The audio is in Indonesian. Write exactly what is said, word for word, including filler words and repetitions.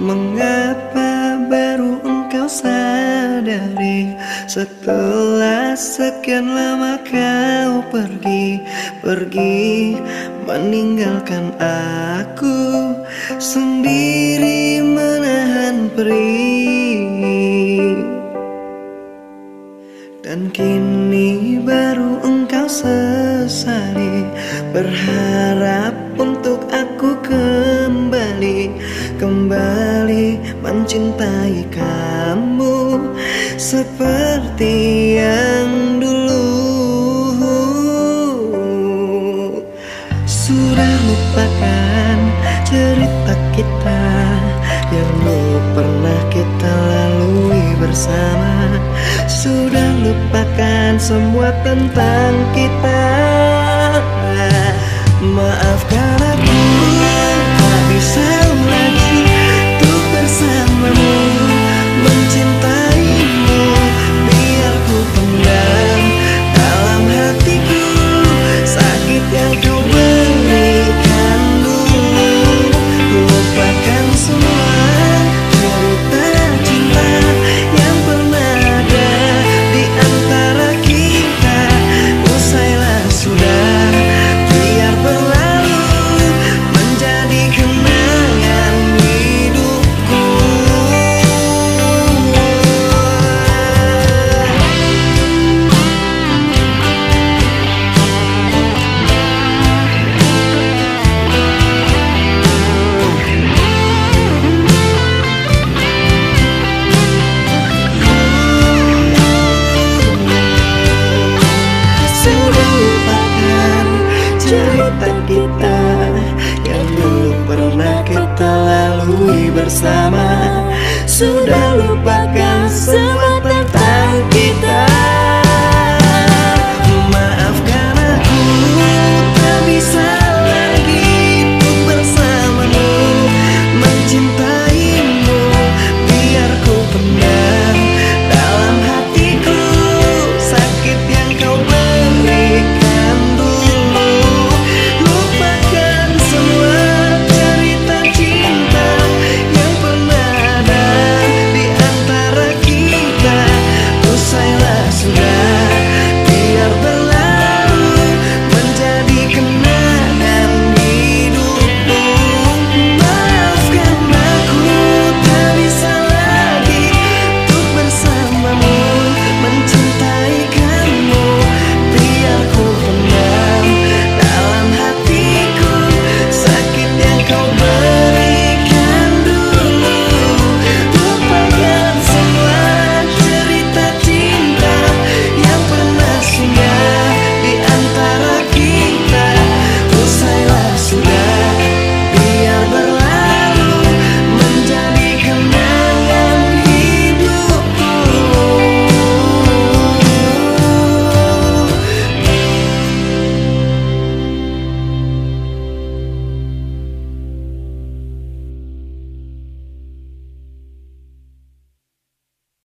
Mengapa baru engkau sadari setelah sekian lama kau pergi, pergi meninggalkan aku sendiri menahan perih. Dan kini baru engkau sesali, berharap untuk aku kembali, kembali mencintai kamu seperti yang dulu. Sudah lupakan cerita kita yang dulu pernah kita lalui bersama. Sudah lupakan semua tentang kita. Maafkan aku, tak bisa lagi untuk bersamamu, mencintaimu. Biar ku pendam dalam hatiku sakit yang ku berikan dulu. Lupakan semua cerita cinta yang pernah ada di antara kita. Usailah sudah, biar berlalu menjadi kenangan hidupku. Sudah lupakan cerita kita yang dulu pernah kita lalui bersama. Sudah lupakan